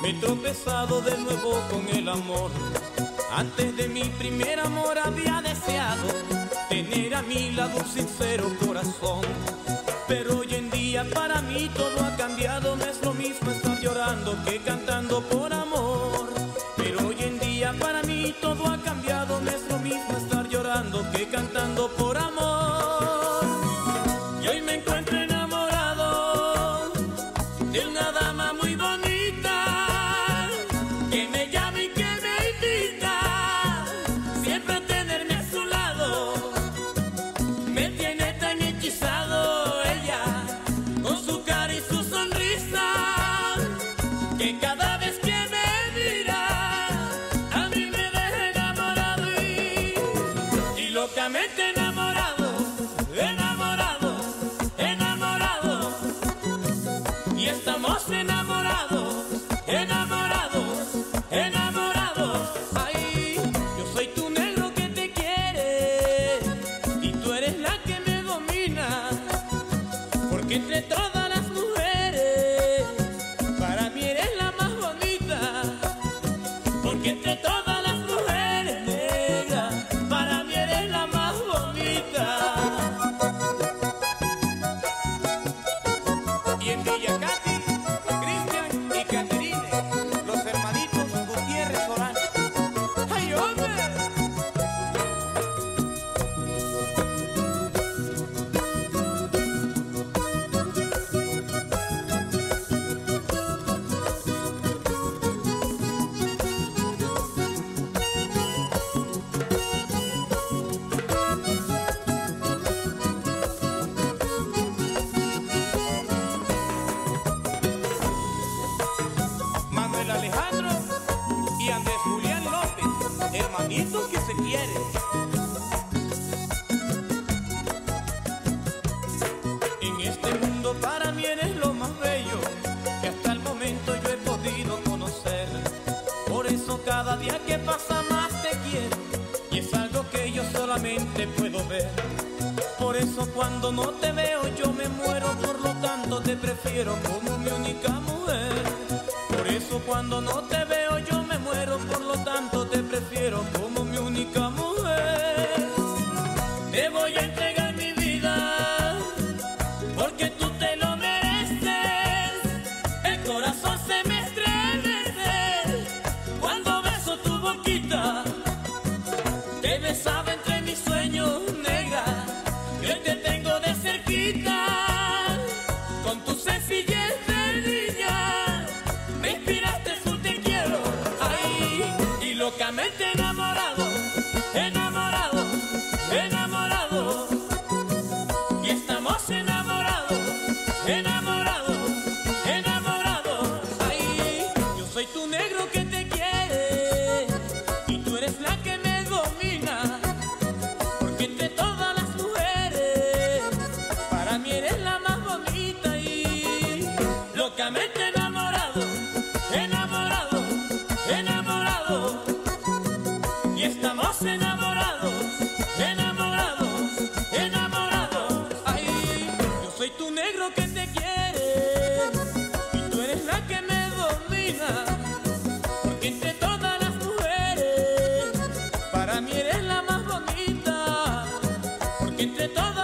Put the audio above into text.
Me he tropezado de nuevo con el amor. Antes de mi primer amor había deseado tener a mi lado un sincero corazón. Pero hoy en día para mí todo ha cambiado. No es lo mismo estar llorando que cantando por amor. Pero hoy en día para mí todo ha cambiado. No es lo mismo estar llorando que cantando por amor. Y hoy me encuentro enamorado de una dama muy bonita que me llama y que me invita siempre a tenerme a su lado. Me tiene tan hechizado ella con su cara y su sonrisa que cada vez que me mira a mí me deja enamorado y locamente enamorado, enamorado, enamorado. Y estamos enamorados, enamorados, enamorados. Ay, yo soy tu negro que te quiere y tú eres la que me domina. Porque entre todas las mujeres para mí eres la más bonita. Porque entre todas las mujeres negras para mí eres la más bonita. Y en Villa Cati, Cristian y Caterine, los hermanitos Gutiérrez Solano. ¡Ay, hombre! Manuel Alejandro y Andrés Julián López, hermanitos que se quieren. En este mundo para mí eres lo más bello que hasta el momento yo he podido conocer. Por eso cada día que pasa más te quiero y es algo que yo solamente puedo ver. Por eso cuando no te veo yo me muero, por lo tanto te prefiero como mi única mujer. Por eso cuando no te veo yo me muero, por lo tanto te prefiero como mi única mujer. Te voy a entregar mi vida porque tú te lo mereces. El corazón se me estremece cuando beso tu boquita. Te besaba entre mis sueños, negra, y hoy te tengo de cerquita. Con tu sencillez de niña me inspiraste su te quiero. Ay, y locamente enamorado, enamorado, enamorado. Y estamos enamorados, enamorados, enamorados. Ay, yo soy tu negro que te quiere y tú eres la que me domina. Porque entre todas las mujeres para mí eres la más bonita y locamente enamorado, enamorado, enamorado. Y estamos enamorados, enamorados, enamorados. Ay, yo soy tu negro que te quiere y tú eres la que me domina. Porque entre todas las mujeres para mí eres la más bonita. Porque entre todas